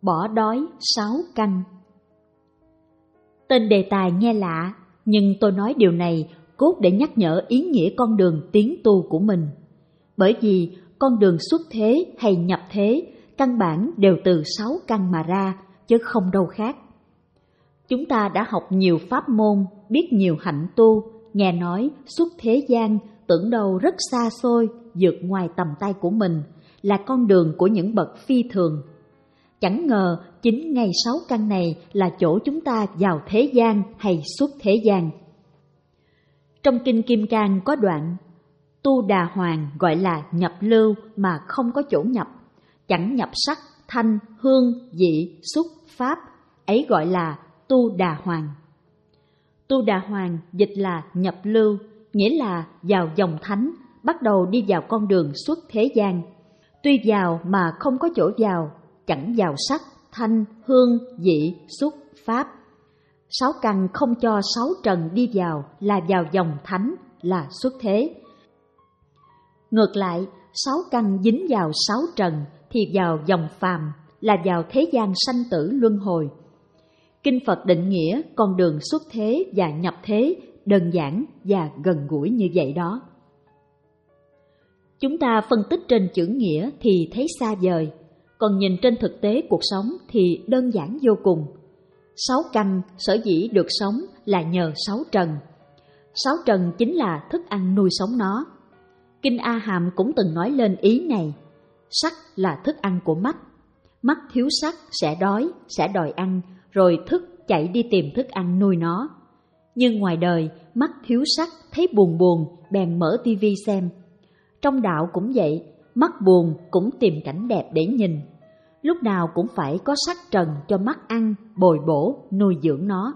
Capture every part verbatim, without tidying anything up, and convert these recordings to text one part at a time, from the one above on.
bỏ đói sáu căn. Tên đề tài nghe lạ, nhưng tôi nói điều này cốt để nhắc nhở ý nghĩa con đường tiến tu của mình. Bởi vì con đường xuất thế hay nhập thế căn bản đều từ sáu căn mà ra, chứ không đâu khác. Chúng ta đã học nhiều pháp môn, biết nhiều hạnh tu, nghe nói xuất thế gian tưởng đâu rất xa xôi, vượt ngoài tầm tay của mình, là con đường của những bậc phi thường. Chẳng ngờ chính ngay sáu căn này là chỗ chúng ta vào thế gian hay xuất thế gian. Trong Kinh Kim Cang có đoạn: tu đà hoàng gọi là nhập lưu mà không có chỗ nhập, chẳng nhập sắc, thanh, hương, vị, xúc, pháp, ấy gọi là tu đà hoàng. Tu đà hoàng dịch là nhập lưu, nghĩa là vào dòng thánh, bắt đầu đi vào con đường xuất thế gian. Tuy vào mà không có chỗ vào, chẳng vào sắc, thanh, hương, vị, xúc, pháp. Sáu căn không cho sáu trần đi vào là vào dòng thánh, là xuất thế. Ngược lại, sáu căn dính vào sáu trần thì vào dòng phàm, là vào thế gian sanh tử luân hồi. Kinh Phật định nghĩa con đường xuất thế và nhập thế đơn giản và gần gũi như vậy đó. Chúng ta phân tích trên chữ nghĩa thì thấy xa vời, còn nhìn trên thực tế cuộc sống thì đơn giản vô cùng. Sáu căn sở dĩ được sống là nhờ sáu trần. Sáu trần chính là thức ăn nuôi sống nó. Kinh A Hàm cũng từng nói lên ý này. Sắc là thức ăn của mắt. Mắt thiếu sắc sẽ đói, sẽ đòi ăn, rồi thức chạy đi tìm thức ăn nuôi nó. Nhưng ngoài đời, mắt thiếu sắc thấy buồn buồn, bèn mở tivi xem. Trong đạo cũng vậy, mắt buồn cũng tìm cảnh đẹp để nhìn. Lúc nào cũng phải có sắc trần cho mắt ăn, bồi bổ, nuôi dưỡng nó.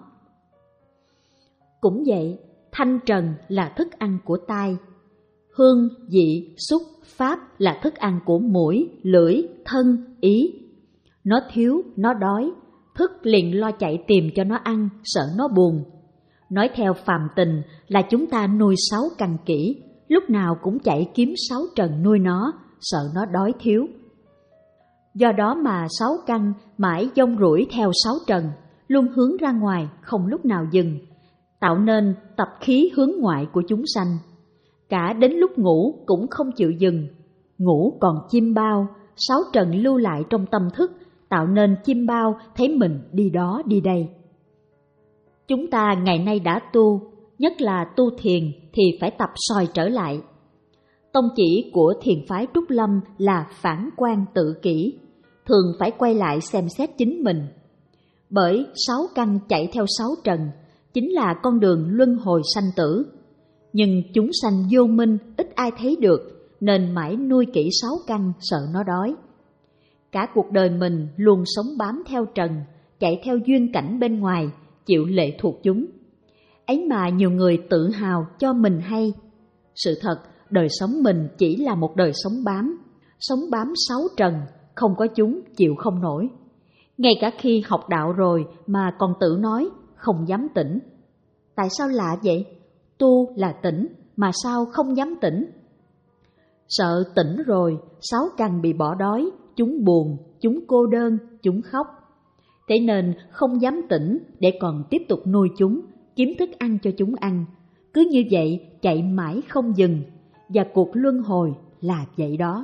Cũng vậy, thanh trần là thức ăn của tai. Hương, vị, xúc, pháp là thức ăn của mũi, lưỡi, thân, ý. Nó thiếu, nó đói, thức liền lo chạy tìm cho nó ăn, sợ nó buồn. Nói theo phàm tình là chúng ta nuôi sáu căn kỹ, lúc nào cũng chạy kiếm sáu trần nuôi nó, sợ nó đói thiếu. Do đó mà sáu căn mãi dông rủi theo sáu trần, luôn hướng ra ngoài, không lúc nào dừng, tạo nên tập khí hướng ngoại của chúng sanh. Cả đến lúc ngủ cũng không chịu dừng, ngủ còn chim bao, sáu trần lưu lại trong tâm thức, tạo nên chim bao thấy mình đi đó đi đây. Chúng ta ngày nay đã tu, nhất là tu thiền thì phải tập soi trở lại. Tông chỉ của thiền phái Trúc Lâm là phản quan tự kỷ, thường phải quay lại xem xét chính mình. Bởi sáu căn chạy theo sáu trần, chính là con đường luân hồi sanh tử. Nhưng chúng sanh vô minh ít ai thấy được, nên mãi nuôi kỹ sáu căn sợ nó đói. Cả cuộc đời mình luôn sống bám theo trần, chạy theo duyên cảnh bên ngoài, chịu lệ thuộc chúng. Ấy mà nhiều người tự hào cho mình hay. Sự thật, đời sống mình chỉ là một đời sống bám, sống bám sáu trần, không có chúng chịu không nổi. Ngay cả khi học đạo rồi mà còn tự nói, không dám tỉnh. Tại sao lạ vậy? Tu là tỉnh, mà sao không dám tỉnh? Sợ tỉnh rồi, sáu căn bị bỏ đói, chúng buồn, chúng cô đơn, chúng khóc. Thế nên không dám tỉnh để còn tiếp tục nuôi chúng, kiếm thức ăn cho chúng ăn. Cứ như vậy chạy mãi không dừng, và cuộc luân hồi là vậy đó.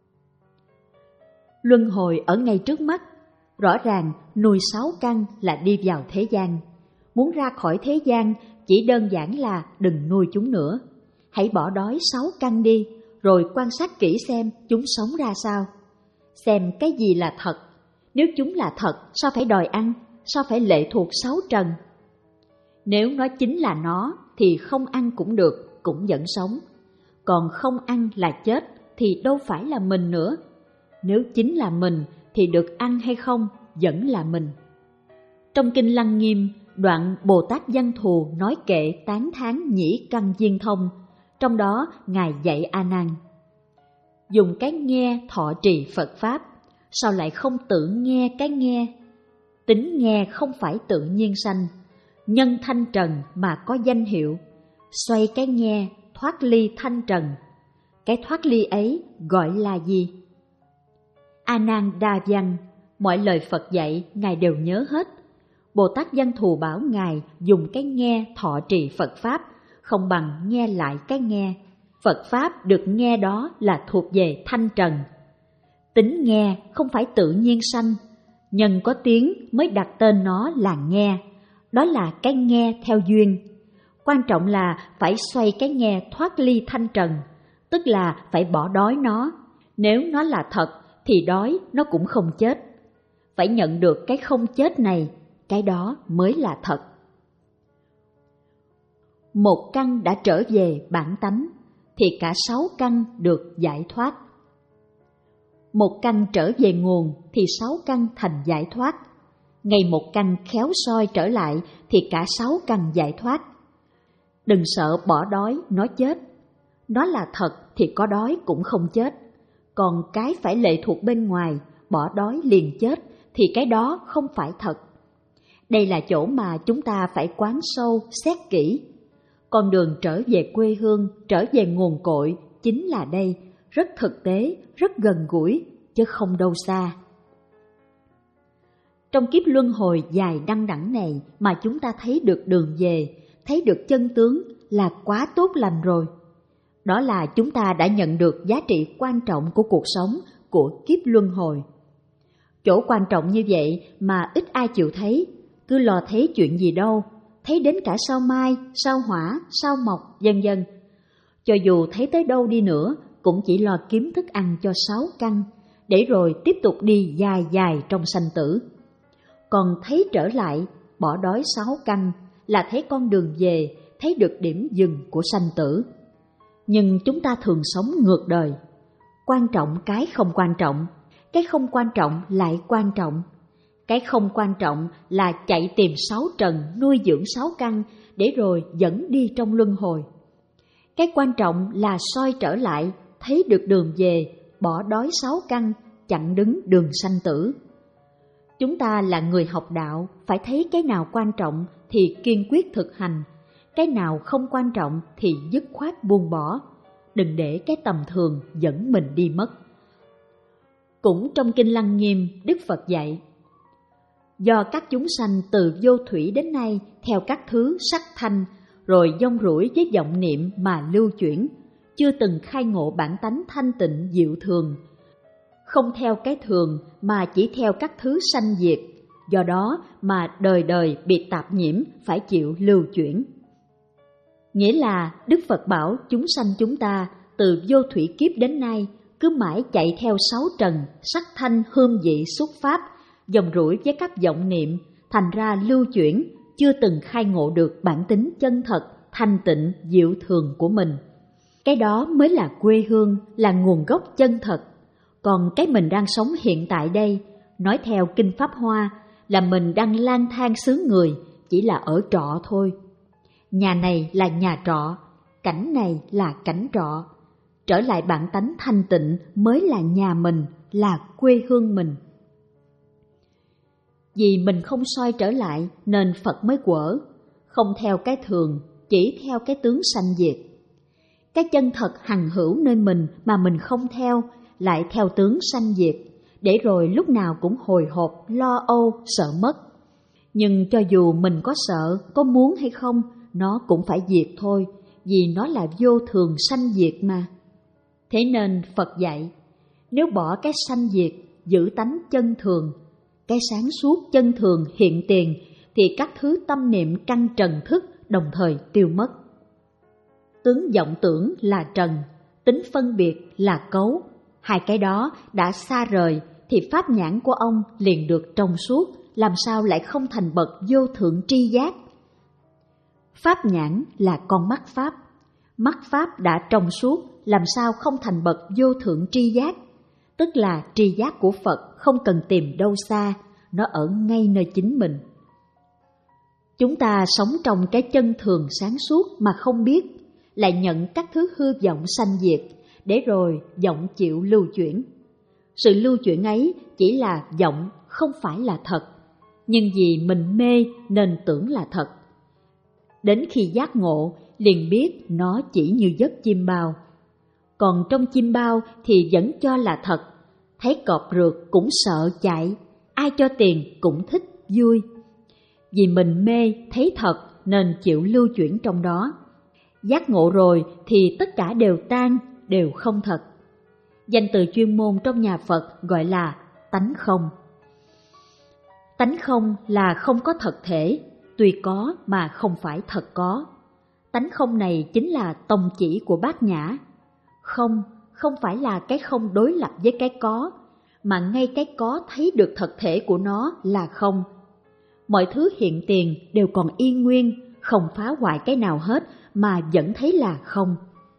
Luân hồi ở ngay trước mắt, rõ ràng nuôi sáu căn là đi vào thế gian. Muốn ra khỏi thế gian chỉ đơn giản là đừng nuôi chúng nữa. Hãy bỏ đói sáu căn đi, rồi quan sát kỹ xem chúng sống ra sao. Xem cái gì là thật. Nếu chúng là thật, sao phải đòi ăn, sao phải lệ thuộc sáu trần? Nếu nó chính là nó, thì không ăn cũng được, cũng vẫn sống. Còn không ăn là chết, thì đâu phải là mình nữa. Nếu chính là mình, thì được ăn hay không, vẫn là mình. Trong Kinh Lăng Nghiêm, đoạn Bồ Tát Văn Thù nói kệ tán thán nhĩ căn viên thông, trong đó Ngài dạy A Nan: dùng cái nghe thọ trì Phật Pháp, sao lại không tự nghe cái nghe? Tính nghe không phải tự nhiên sanh, nhân thanh trần mà có danh hiệu. Xoay cái nghe thoát ly thanh trần, cái thoát ly ấy gọi là gì? A Nan đa văn, mọi lời Phật dạy Ngài đều nhớ hết. Bồ Tát Văn Thù bảo Ngài dùng cái nghe thọ trì Phật Pháp, không bằng nghe lại cái nghe. Phật Pháp được nghe đó là thuộc về thanh trần. Tính nghe không phải tự nhiên sanh, nhân có tiếng mới đặt tên nó là nghe. Đó là cái nghe theo duyên. Quan trọng là phải xoay cái nghe thoát ly thanh trần, tức là phải bỏ đói nó. Nếu nó là thật thì đói nó cũng không chết. Phải nhận được cái không chết này, cái đó mới là thật. Một căn đã trở về bản tánh, thì cả sáu căn được giải thoát. Một căn trở về nguồn thì sáu căn thành giải thoát. Ngày một căn khéo soi trở lại thì cả sáu căn giải thoát. Đừng sợ bỏ đói nó chết. Nó là thật thì có đói cũng không chết. Còn cái phải lệ thuộc bên ngoài, bỏ đói liền chết, thì cái đó không phải thật. Đây là chỗ mà chúng ta phải quán sâu, xét kỹ. Con đường trở về quê hương, trở về nguồn cội chính là đây, rất thực tế, rất gần gũi, chứ không đâu xa. Trong kiếp luân hồi dài đăng đẳng này mà chúng ta thấy được đường về, thấy được chân tướng là quá tốt lành rồi. Đó là chúng ta đã nhận được giá trị quan trọng của cuộc sống, của kiếp luân hồi. Chỗ quan trọng như vậy mà ít ai chịu thấy, cứ lo thấy chuyện gì đâu, thấy đến cả sao mai, sao hỏa, sao mộc, vân vân. Cho dù thấy tới đâu đi nữa, cũng chỉ lo kiếm thức ăn cho sáu căn, để rồi tiếp tục đi dài dài trong sanh tử. Còn thấy trở lại, bỏ đói sáu căn, là thấy con đường về, thấy được điểm dừng của sanh tử. Nhưng chúng ta thường sống ngược đời. Quan trọng cái không quan trọng, cái không quan trọng lại quan trọng. Cái không quan trọng là chạy tìm sáu trần nuôi dưỡng sáu căn để rồi dẫn đi trong luân hồi. Cái quan trọng là soi trở lại, thấy được đường về, bỏ đói sáu căn, chặn đứng đường sanh tử. Chúng ta là người học đạo, phải thấy cái nào quan trọng thì kiên quyết thực hành, cái nào không quan trọng thì dứt khoát buông bỏ, đừng để cái tầm thường dẫn mình đi mất. Cũng trong Kinh Lăng Nghiêm, Đức Phật dạy: do các chúng sanh từ vô thủy đến nay theo các thứ sắc thanh, rồi dông rủi với vọng niệm mà lưu chuyển, chưa từng khai ngộ bản tánh thanh tịnh diệu thường, không theo cái thường mà chỉ theo các thứ sanh diệt, do đó mà đời đời bị tạp nhiễm phải chịu lưu chuyển. Nghĩa là Đức Phật bảo chúng sanh chúng ta từ vô thủy kiếp đến nay cứ mãi chạy theo sáu trần, sắc thanh hương vị xúc pháp, dòng rủi với các vọng niệm, thành ra lưu chuyển, chưa từng khai ngộ được bản tính chân thật, thanh tịnh, diệu thường của mình. Cái đó mới là quê hương, là nguồn gốc chân thật. Còn cái mình đang sống hiện tại đây, nói theo Kinh Pháp Hoa, là mình đang lang thang xứ người, chỉ là ở trọ thôi. Nhà này là nhà trọ, cảnh này là cảnh trọ. Trở lại bản tánh thanh tịnh mới là nhà mình, là quê hương mình. Vì mình không soi trở lại nên Phật mới quở, không theo cái thường, chỉ theo cái tướng sanh diệt. Cái chân thật hằng hữu nơi mình mà mình không theo, lại theo tướng sanh diệt, để rồi lúc nào cũng hồi hộp, lo âu, sợ mất. Nhưng cho dù mình có sợ, có muốn hay không, nó cũng phải diệt thôi, vì nó là vô thường sanh diệt mà. Thế nên Phật dạy, nếu bỏ cái sanh diệt, giữ tánh chân thường, cái sáng suốt chân thường hiện tiền, thì các thứ tâm niệm căn trần thức đồng thời tiêu mất. Tướng vọng tưởng là trần, tính phân biệt là cấu. Hai cái đó đã xa rời thì pháp nhãn của ông liền được trong suốt, làm sao lại không thành bậc vô thượng tri giác. Pháp nhãn là con mắt pháp, mắt pháp đã trong suốt, làm sao không thành bậc vô thượng tri giác. Tức là tri giác của Phật không cần tìm đâu xa, nó ở ngay nơi chính mình. Chúng ta sống trong cái chân thường sáng suốt mà không biết, lại nhận các thứ hư vọng sanh diệt, để rồi vọng chịu lưu chuyển. Sự lưu chuyển ấy chỉ là vọng, không phải là thật, nhưng vì mình mê nên tưởng là thật. Đến khi giác ngộ liền biết nó chỉ như giấc chim bao. Còn trong chim bao thì vẫn cho là thật, thấy cọp rượt cũng sợ chạy, ai cho tiền cũng thích, vui. Vì mình mê, thấy thật nên chịu lưu chuyển trong đó. Giác ngộ rồi thì tất cả đều tan, đều không thật. Danh từ chuyên môn trong nhà Phật gọi là tánh không. Tánh không là không có thật thể, tuy có mà không phải thật có. Tánh không này chính là tông chỉ của Bát Nhã. Không, không phải là cái không đối lập với cái có, mà ngay cái có thấy được thật thể của nó là không. Mọi thứ hiện tiền đều còn yên nguyên, không phá hoại cái nào hết mà vẫn thấy là không.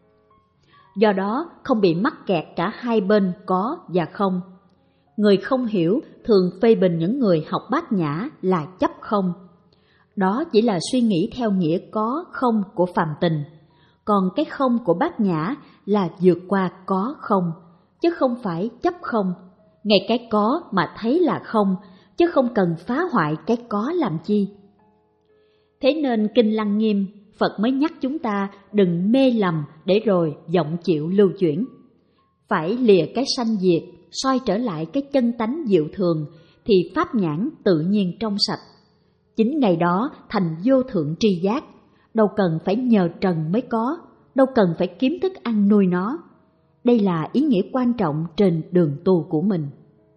Do đó không bị mắc kẹt cả hai bên có và không. Người không hiểu thường phê bình những người học Bát Nhã là chấp không. Đó chỉ là suy nghĩ theo nghĩa có không của phàm tình. Còn cái không của Bát Nhã là vượt qua có không, chứ không phải chấp không. Ngay cái có mà thấy là không, chứ không cần phá hoại cái có làm chi. Thế nên Kinh Lăng Nghiêm, Phật mới nhắc chúng ta đừng mê lầm để rồi vọng chịu lưu chuyển. Phải lìa cái sanh diệt, soi trở lại cái chân tánh diệu thường, thì pháp nhãn tự nhiên trong sạch. Chính ngày đó thành vô thượng tri giác, đâu cần phải nhờ trần mới có, đâu cần phải kiếm thức ăn nuôi nó. Đây là ý nghĩa quan trọng trên đường tu của mình.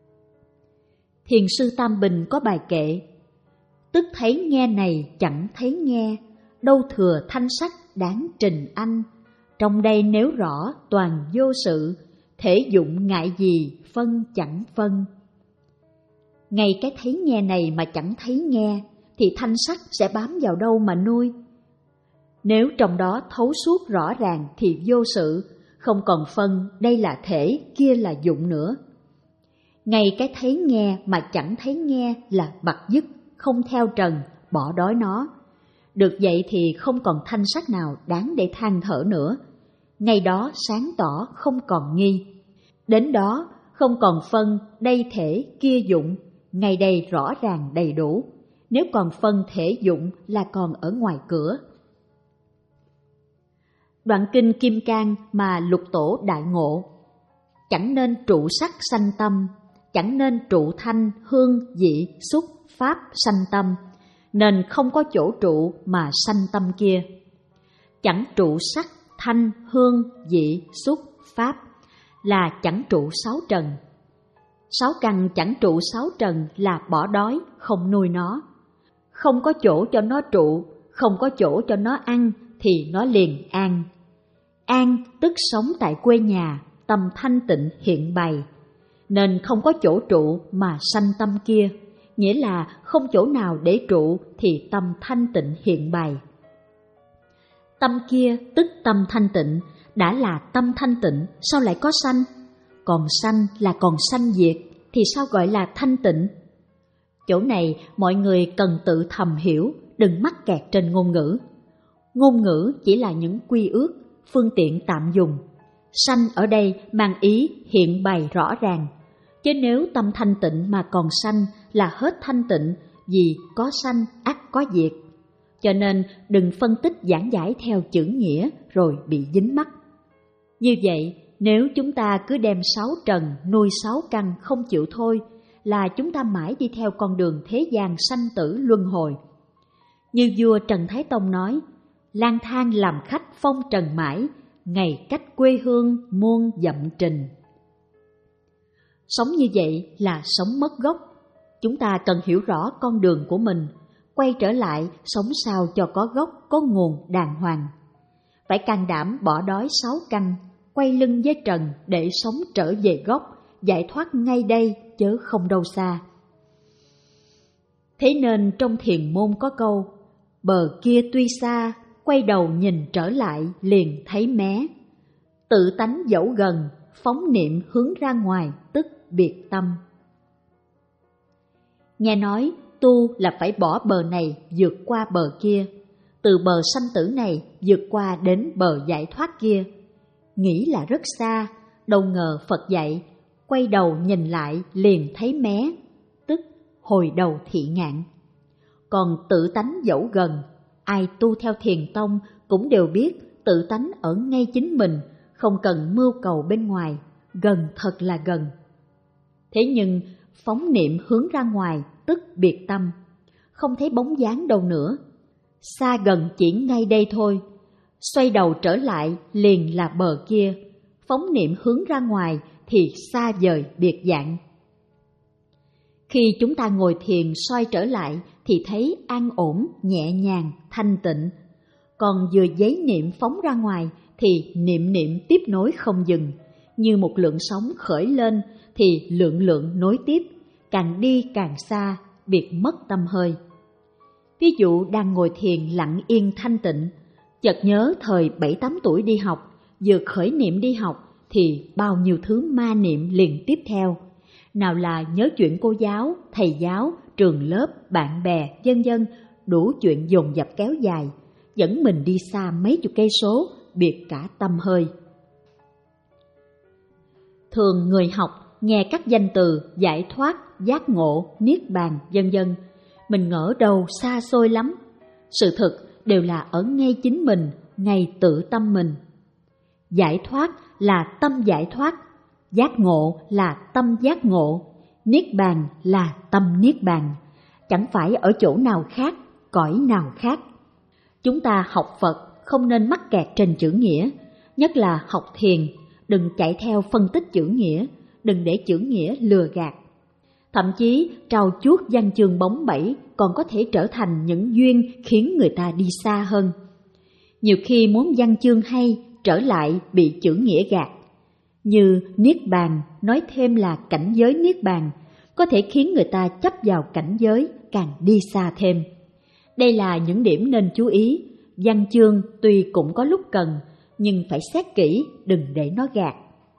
Thiền sư Tam Bình có bài kệ: tức thấy nghe này chẳng thấy nghe, đâu thừa thanh sắc đáng trình anh. Trong đây nếu rõ toàn vô sự, thể dụng ngại gì phân chẳng phân. Ngay cái thấy nghe này mà chẳng thấy nghe, thì thanh sắc sẽ bám vào đâu mà nuôi? Nếu trong đó thấu suốt rõ ràng thì vô sự, không còn phân đây là thể, kia là dụng nữa. Ngay cái thấy nghe mà chẳng thấy nghe là bặt dứt, không theo trần, bỏ đói nó. Được vậy thì không còn thanh sắc nào đáng để than thở nữa. Ngay đó sáng tỏ không còn nghi. Đến đó không còn phân đây thể, kia dụng, ngay đây rõ ràng đầy đủ. Nếu còn phân thể dụng là còn ở ngoài cửa. Đoạn kinh Kim Cang mà Lục Tổ đại ngộ: chẳng nên trụ sắc sanh tâm, chẳng nên trụ thanh, hương, vị, xúc, pháp sanh tâm, nên không có chỗ trụ mà sanh tâm kia. Chẳng trụ sắc, thanh, hương, vị, xúc, pháp là chẳng trụ sáu trần. Sáu căn chẳng trụ sáu trần là bỏ đói, không nuôi nó. Không có chỗ cho nó trụ, không có chỗ cho nó ăn thì nó liền an. An tức sống tại quê nhà, tâm thanh tịnh hiện bày. Nên không có chỗ trụ mà sanh tâm kia, nghĩa là không chỗ nào để trụ thì tâm thanh tịnh hiện bày. Tâm kia tức tâm thanh tịnh, đã là tâm thanh tịnh sao lại có sanh? Còn sanh là còn sanh diệt thì sao gọi là thanh tịnh? Chỗ này mọi người cần tự thầm hiểu, đừng mắc kẹt trên ngôn ngữ. Ngôn ngữ chỉ là những quy ước, phương tiện tạm dùng. Sanh ở đây mang ý hiện bày rõ ràng. Chứ nếu tâm thanh tịnh mà còn sanh là hết thanh tịnh, vì có sanh ắt có diệt. Cho nên đừng phân tích giảng giải theo chữ nghĩa rồi bị dính mắc. Như vậy, nếu chúng ta cứ đem sáu trần nuôi sáu căn không chịu thôi, là chúng ta mãi đi theo con đường thế gian sanh tử luân hồi. Như vua Trần Thái Tông nói: lang thang làm khách phong trần mãi, ngày cách quê hương muôn dặm trình. Sống như vậy là sống mất gốc. Chúng ta cần hiểu rõ con đường của mình, quay trở lại sống sao cho có gốc, có nguồn đàng hoàng. Phải can đảm bỏ đói sáu căn, quay lưng với trần để sống trở về gốc, giải thoát ngay đây chớ không đâu xa. Thế nên trong thiền môn có câu: bờ kia tuy xa, quay đầu nhìn trở lại liền thấy mé. Tự tánh dẫu gần, phóng niệm hướng ra ngoài tức biệt tâm. Nghe nói tu là phải bỏ bờ này vượt qua bờ kia, từ bờ sanh tử này vượt qua đến bờ giải thoát kia. Nghĩ là rất xa, đâu ngờ Phật dạy quay đầu nhìn lại liền thấy mé, tức hồi đầu thị ngạn. Còn tự tánh dẫu gần, ai tu theo thiền tông cũng đều biết tự tánh ở ngay chính mình, không cần mưu cầu bên ngoài, gần thật là gần. Thế nhưng phóng niệm hướng ra ngoài, tức biệt tâm. Không thấy bóng dáng đâu nữa. Xa gần chỉ ngay đây thôi. Xoay đầu trở lại liền là bờ kia. Phóng niệm hướng ra ngoài thì xa vời biệt dạng. Khi chúng ta ngồi thiền soi trở lại thì thấy an ổn, nhẹ nhàng, thanh tịnh. Còn vừa giấy niệm phóng ra ngoài thì niệm niệm tiếp nối không dừng. Như một lượng sóng khởi lên thì lượng lượng nối tiếp, càng đi càng xa, biệt mất tâm hơi. Ví dụ đang ngồi thiền lặng yên thanh tịnh, chợt nhớ thời bảy tám tuổi đi học, vừa khởi niệm đi học thì bao nhiêu thứ ma niệm liền tiếp theo. Nào là nhớ chuyện cô giáo, thầy giáo, trường lớp, bạn bè, vân vân, đủ chuyện dồn dập kéo dài, dẫn mình đi xa mấy chục cây số, biệt cả tâm hơi. Thường người học nghe các danh từ giải thoát, giác ngộ, niết bàn, vân vân, mình ngỡ đâu xa xôi lắm. Sự thực đều là ở ngay chính mình, ngay tự tâm mình. Giải thoát là tâm giải thoát, giác ngộ là tâm giác ngộ, niết bàn là tâm niết bàn, chẳng phải ở chỗ nào khác, cõi nào khác. Chúng ta học Phật không nên mắc kẹt trên chữ nghĩa, nhất là học thiền, đừng chạy theo phân tích chữ nghĩa, đừng để chữ nghĩa lừa gạt. Thậm chí trau chuốt văn chương bóng bẩy còn có thể trở thành những duyên khiến người ta đi xa hơn. Nhiều khi muốn văn chương hay, trở lại bị chữ nghĩa gạt. Như niết bàn nói thêm là cảnh giới niết bàn, có thể khiến người ta chấp vào cảnh giới càng đi xa thêm. Đây là những điểm nên chú ý. Văn chương tuy cũng có lúc cần, nhưng phải xét kỹ, đừng để nó gạt.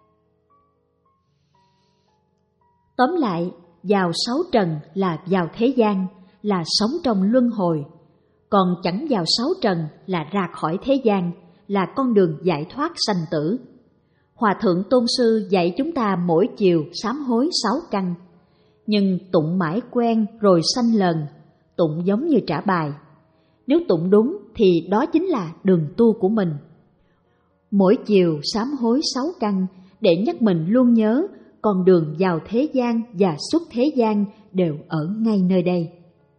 Tóm lại, vào sáu trần là vào thế gian, là sống trong luân hồi. Còn chẳng vào sáu trần là ra khỏi thế gian, là con đường giải thoát sanh tử. Hòa thượng Tôn Sư dạy chúng ta mỗi chiều sám hối sáu căn. Nhưng tụng mãi quen rồi sanh lần, tụng giống như trả bài. Nếu tụng đúng thì đó chính là đường tu của mình. Mỗi chiều sám hối sáu căn để nhắc mình luôn nhớ con đường vào thế gian và xuất thế gian đều ở ngay nơi đây.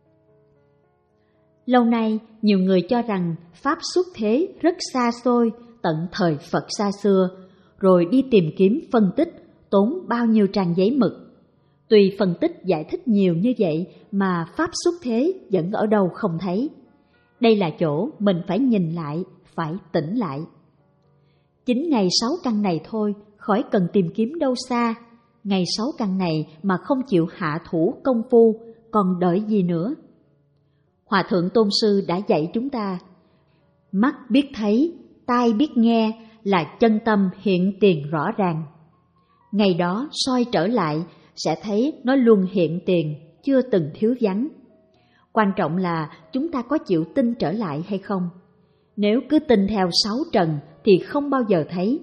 Lâu nay, nhiều người cho rằng Pháp xuất thế rất xa xôi, tận thời Phật xa xưa, rồi đi tìm kiếm phân tích, tốn bao nhiêu trang giấy mực. Tuy phân tích giải thích nhiều như vậy mà Pháp xuất thế vẫn ở đâu không thấy. Đây là chỗ mình phải nhìn lại, phải tỉnh lại. Chính ngày sáu căn này thôi, khỏi cần tìm kiếm đâu xa. Ngày sáu căn này mà không chịu hạ thủ công phu, còn đợi gì nữa? Hòa thượng Tôn Sư đã dạy chúng ta, mắt biết thấy, tai biết nghe là chân tâm hiện tiền rõ ràng. Ngày đó soi trở lại sẽ thấy nó luôn hiện tiền, chưa từng thiếu vắng. Quan trọng là chúng ta có chịu tin trở lại hay không. Nếu cứ tin theo sáu trần thì không bao giờ thấy.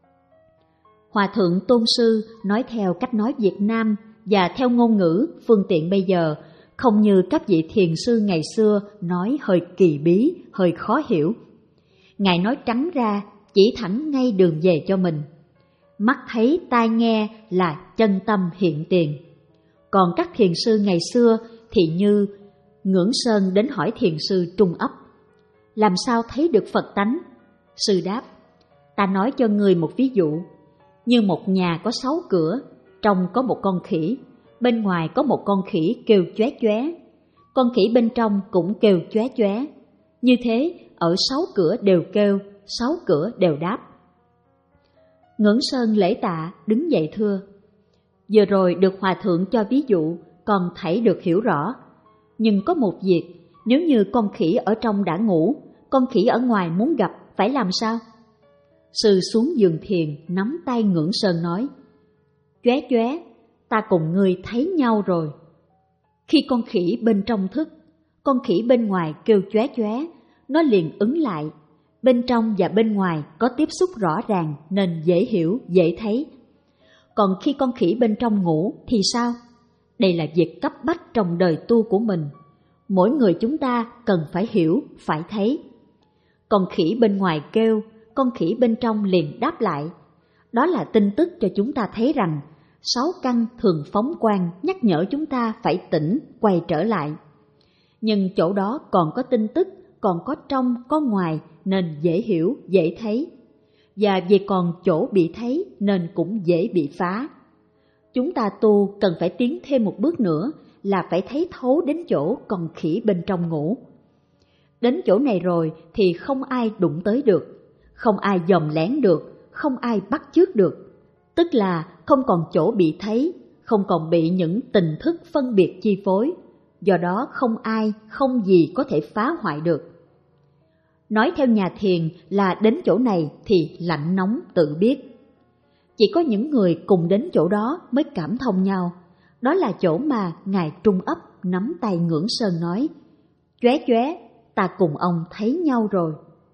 Hòa thượng Tôn Sư nói theo cách nói Việt Nam và theo ngôn ngữ phương tiện bây giờ, không như các vị thiền sư ngày xưa nói hơi kỳ bí, hơi khó hiểu. Ngài nói trắng ra, chỉ thẳng ngay đường về cho mình. Mắt thấy tai nghe là chân tâm hiện tiền. Còn các thiền sư ngày xưa thì như Ngưỡng Sơn đến hỏi thiền sư Trung Ấp, làm sao thấy được Phật tánh? Sư đáp, ta nói cho ngươi một ví dụ. Như một nhà có sáu cửa, trong có một con khỉ, bên ngoài có một con khỉ kêu chóe chóe. Con khỉ bên trong cũng kêu chóe chóe. Như thế, ở sáu cửa đều kêu, sáu cửa đều đáp. Ngưỡng Sơn lễ tạ, đứng dậy thưa, vừa rồi được Hòa thượng cho ví dụ, còn thảy được hiểu rõ. Nhưng có một việc, nếu như con khỉ ở trong đã ngủ, con khỉ ở ngoài muốn gặp, phải làm sao? Sư xuống giường thiền, nắm tay Ngưỡng Sơn nói, chóe chóe, ta cùng ngươi thấy nhau rồi. Khi con khỉ bên trong thức, con khỉ bên ngoài kêu chóe chóe, nó liền ứng lại. Bên trong và bên ngoài có tiếp xúc rõ ràng nên dễ hiểu, dễ thấy. Còn khi con khỉ bên trong ngủ thì sao? Đây là việc cấp bách trong đời tu của mình. Mỗi người chúng ta cần phải hiểu, phải thấy. Con khỉ bên ngoài kêu, con khỉ bên trong liền đáp lại. Đó là tin tức cho chúng ta thấy rằng sáu căn thường phóng quang nhắc nhở chúng ta phải tỉnh, quay trở lại. Nhưng chỗ đó còn có tin tức, còn có trong, có ngoài nên dễ hiểu, dễ thấy. Và vì còn chỗ bị thấy nên cũng dễ bị phá. Chúng ta tu cần phải tiến thêm một bước nữa là phải thấy thấu đến chỗ con khỉ bên trong ngủ. Đến chỗ này rồi thì không ai đụng tới được, không ai dòm lén được, không ai bắt chước được. Tức là không còn chỗ bị thấy, không còn bị những tình thức phân biệt chi phối. Do đó không ai, không gì có thể phá hoại được. Nói theo nhà thiền là đến chỗ này thì lạnh nóng tự biết. Chỉ có những người cùng đến chỗ đó mới cảm thông nhau. Đó là chỗ mà Ngài Trung Ấp nắm tay Ngưỡng Sơn nói: "Chóe chóe, ta cùng ông thấy nhau rồi."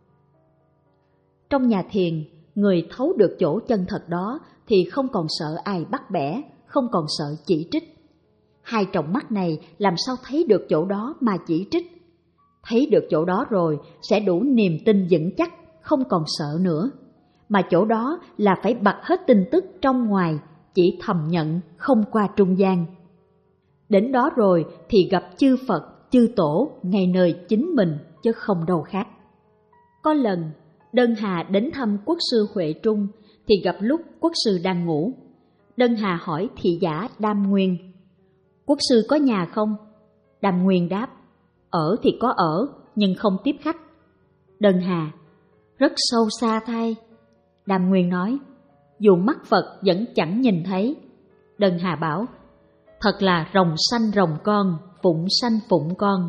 Trong nhà thiền, người thấu được chỗ chân thật đó thì không còn sợ ai bắt bẻ, không còn sợ chỉ trích. Hai tròng mắt này làm sao thấy được chỗ đó mà chỉ trích? Thấy được chỗ đó rồi sẽ đủ niềm tin vững chắc, không còn sợ nữa. Mà chỗ đó là phải bật hết tin tức trong ngoài, chỉ thầm nhận, không qua trung gian. Đến đó rồi thì gặp chư Phật, chư Tổ ngay nơi chính mình chứ không đâu khác. Có lần, Đơn Hà đến thăm Quốc sư Huệ Trung thì gặp lúc Quốc sư đang ngủ. Đơn Hà hỏi thị giả Đam Nguyên: "Quốc sư có nhà không?" Đam Nguyên đáp: "Ở thì có ở, nhưng không tiếp khách." Đơn Hà: "Rất sâu xa thay." Đam Nguyên nói: "Dù mắt Phật vẫn chẳng nhìn thấy." Đơn Hà bảo: "Thật là rồng sanh rồng con, phụng sanh phụng con."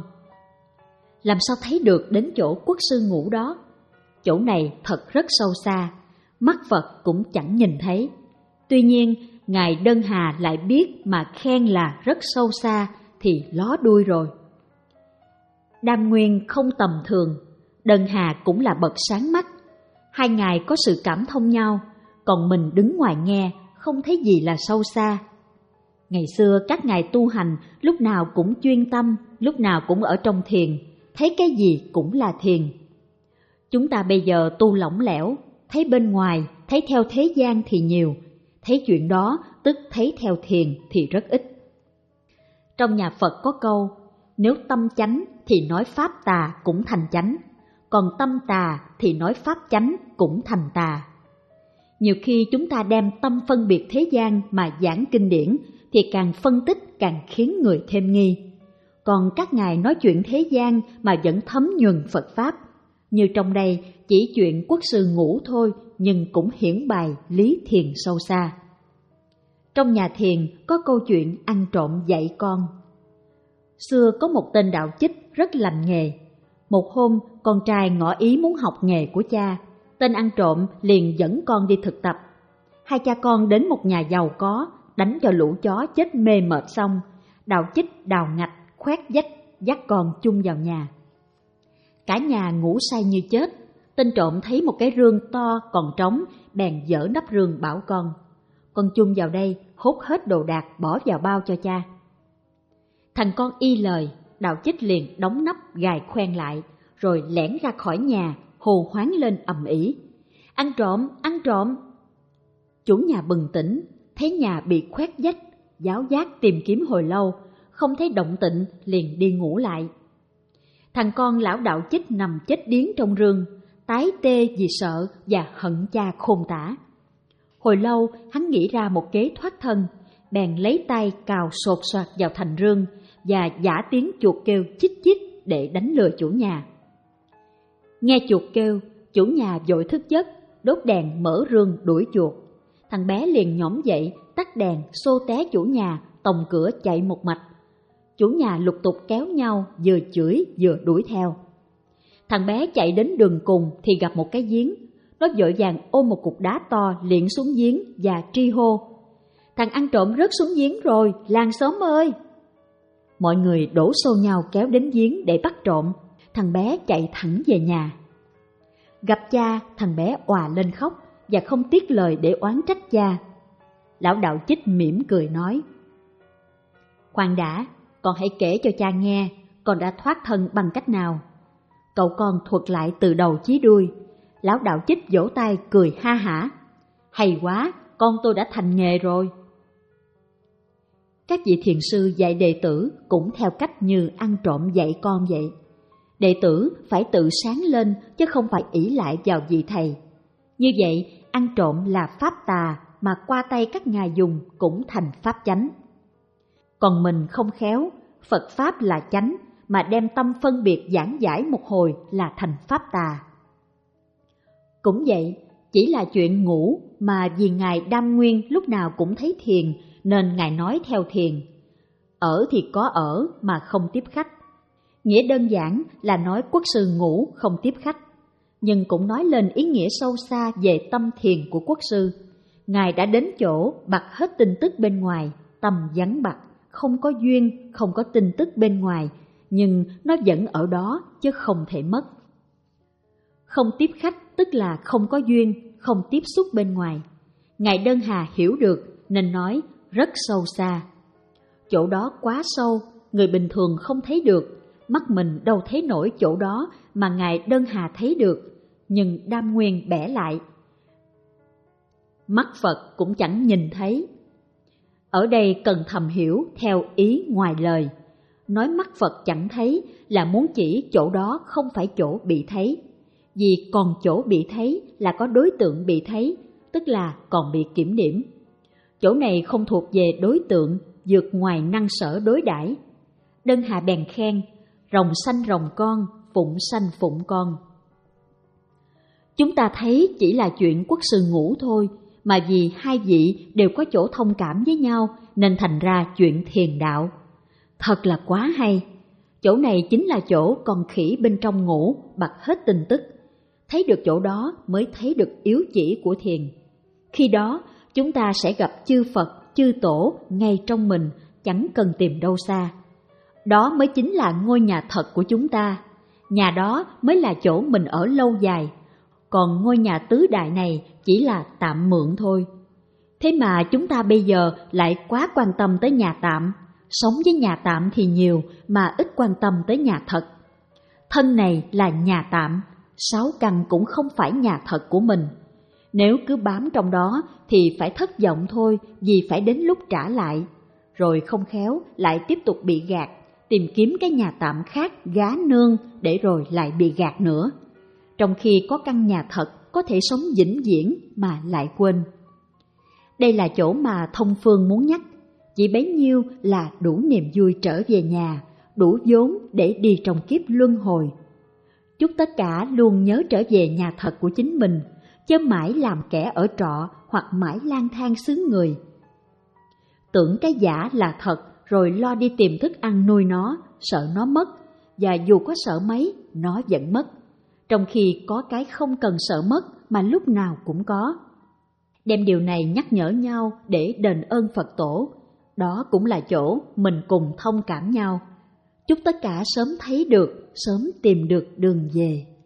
Làm sao thấy được đến chỗ Quốc sư ngủ đó? Chỗ này thật rất sâu xa, mắt Phật cũng chẳng nhìn thấy. Tuy nhiên, Ngài Đơn Hà lại biết mà khen là rất sâu xa thì ló đuôi rồi. Đam Nguyên không tầm thường, Đơn Hà cũng là bậc sáng mắt. Hai ngài có sự cảm thông nhau, còn mình đứng ngoài nghe, không thấy gì là sâu xa. Ngày xưa các ngài tu hành lúc nào cũng chuyên tâm, lúc nào cũng ở trong thiền, thấy cái gì cũng là thiền. Chúng ta bây giờ tu lỏng lẻo, thấy bên ngoài, thấy theo thế gian thì nhiều, thấy chuyện đó tức thấy theo thiền thì rất ít. Trong nhà Phật có câu: nếu tâm chánh thì nói pháp tà cũng thành chánh, còn tâm tà thì nói pháp chánh cũng thành tà. Nhiều khi chúng ta đem tâm phân biệt thế gian mà giảng kinh điển thì càng phân tích càng khiến người thêm nghi. Còn các ngài nói chuyện thế gian mà vẫn thấm nhuần Phật Pháp. Như trong đây chỉ chuyện Quốc sư ngủ thôi nhưng cũng hiển bày lý thiền sâu xa. Trong nhà thiền có câu chuyện ăn trộm dạy con. Xưa có một tên đạo chích rất lành nghề. Một hôm con trai ngỏ ý muốn học nghề của cha, tên ăn trộm liền dẫn con đi thực tập. Hai cha con đến một nhà giàu có, đánh cho lũ chó chết mê mệt xong, đạo chích đào ngạch, khoét vách, dắt con chung vào nhà. Cả nhà ngủ say như chết, tên trộm thấy một cái rương to còn trống, bèn dỡ nắp rương bảo con: con chung vào đây, hốt hết đồ đạc bỏ vào bao cho cha. Thằng con y lời, đạo chích liền đóng nắp gài khoen lại, rồi lẻn ra khỏi nhà, hô hoáng lên ầm ĩ: ăn trộm, ăn trộm! Chủ nhà bừng tỉnh, thấy nhà bị khoét vách, giáo giác tìm kiếm hồi lâu, không thấy động tĩnh liền đi ngủ lại. Thằng con lão đạo chích nằm chết điếng trong rương, tái tê vì sợ và hận cha khôn tả. Hồi lâu hắn nghĩ ra một kế thoát thân, bèn lấy tay cào sột soạt vào thành rương và giả tiếng chuột kêu chích chích để đánh lừa chủ nhà. Nghe chuột kêu, chủ nhà vội thức giấc, đốt đèn mở rương đuổi chuột. Thằng bé liền nhổm dậy, tắt đèn, xô té chủ nhà, tòng cửa chạy một mạch. Chủ nhà lục tục kéo nhau, vừa chửi vừa đuổi theo. Thằng bé chạy đến đường cùng thì gặp một cái giếng. Nó vội vàng ôm một cục đá to liệng xuống giếng và tri hô: thằng ăn trộm rớt xuống giếng rồi, làng xóm ơi! Mọi người đổ xô nhau kéo đến giếng để bắt trộm. Thằng bé chạy thẳng về nhà. Gặp cha, thằng bé òa lên khóc và không tiếc lời để oán trách cha. Lão đạo chích mỉm cười nói: khoan đã, con hãy kể cho cha nghe con đã thoát thân bằng cách nào. Cậu con thuật lại từ đầu chí đuôi. Lão đạo chích vỗ tay cười ha hả: hay quá, con tôi đã thành nghề rồi. Các vị thiền sư dạy đệ tử cũng theo cách như ăn trộm dạy con vậy. Đệ tử phải tự sáng lên chứ không phải ỷ lại vào vị thầy. Như vậy, ăn trộm là pháp tà mà qua tay các ngài dùng cũng thành pháp chánh. Còn mình không khéo, Phật Pháp là chánh mà đem tâm phân biệt giảng giải một hồi là thành pháp tà. Cũng vậy, chỉ là chuyện ngủ mà vì Ngài Đam Nguyên lúc nào cũng thấy thiền nên Ngài nói theo thiền. Ở thì có ở mà không tiếp khách. Nghĩa đơn giản là nói quốc sư ngủ không tiếp khách, nhưng cũng nói lên ý nghĩa sâu xa về tâm thiền của quốc sư. Ngài đã đến chỗ bặt hết tin tức bên ngoài, tâm vắng bặt, không có duyên, không có tin tức bên ngoài, nhưng nó vẫn ở đó chứ không thể mất. Không tiếp khách tức là không có duyên, không tiếp xúc bên ngoài. Ngài Đơn Hà hiểu được nên nói rất sâu xa. Chỗ đó quá sâu, người bình thường không thấy được, mắt mình đâu thấy nổi chỗ đó mà Ngài Đơn Hà thấy được, nhưng Đam Nguyên bẻ lại. Mắt Phật cũng chẳng nhìn thấy. Ở đây cần thầm hiểu theo ý ngoài lời. Nói mắt Phật chẳng thấy là muốn chỉ chỗ đó không phải chỗ bị thấy. Vì còn chỗ bị thấy là có đối tượng bị thấy, tức là còn bị kiểm điểm. Chỗ này không thuộc về đối tượng, vượt ngoài năng sở đối đãi. Đơn Hà bèn khen, rồng sanh rồng con, phụng sanh phụng con. Chúng ta thấy chỉ là chuyện quốc sư ngủ thôi, mà vì hai vị đều có chỗ thông cảm với nhau nên thành ra chuyện thiền đạo. Thật là quá hay. Chỗ này chính là chỗ con khỉ bên trong ngủ bặt hết tin tức. Thấy được chỗ đó mới thấy được yếu chỉ của thiền. Khi đó chúng ta sẽ gặp chư Phật, chư Tổ ngay trong mình, chẳng cần tìm đâu xa. Đó mới chính là ngôi nhà thật của chúng ta. Nhà đó mới là chỗ mình ở lâu dài. Còn ngôi nhà tứ đại này chỉ là tạm mượn thôi. Thế mà chúng ta bây giờ lại quá quan tâm tới nhà tạm. Sống với nhà tạm thì nhiều mà ít quan tâm tới nhà thật. Thân này là nhà tạm, sáu căn cũng không phải nhà thật của mình. Nếu cứ bám trong đó thì phải thất vọng thôi, vì phải đến lúc trả lại. Rồi không khéo lại tiếp tục bị gạt, tìm kiếm cái nhà tạm khác gá nương để rồi lại bị gạt nữa. Trong khi có căn nhà thật có thể sống vĩnh viễn mà lại quên. Đây là chỗ mà Thông Phương muốn nhắc. Chỉ bấy nhiêu là đủ niềm vui trở về nhà, đủ vốn để đi trong kiếp luân hồi. Chúc tất cả luôn nhớ trở về nhà thật của chính mình, chớ mãi làm kẻ ở trọ hoặc mãi lang thang xứ người. Tưởng cái giả là thật rồi lo đi tìm thức ăn nuôi nó, sợ nó mất, và dù có sợ mấy, nó vẫn mất. Trong khi có cái không cần sợ mất mà lúc nào cũng có. Đem điều này nhắc nhở nhau để đền ơn Phật Tổ. Đó cũng là chỗ mình cùng thông cảm nhau. Chúc tất cả sớm thấy được, sớm tìm được đường về.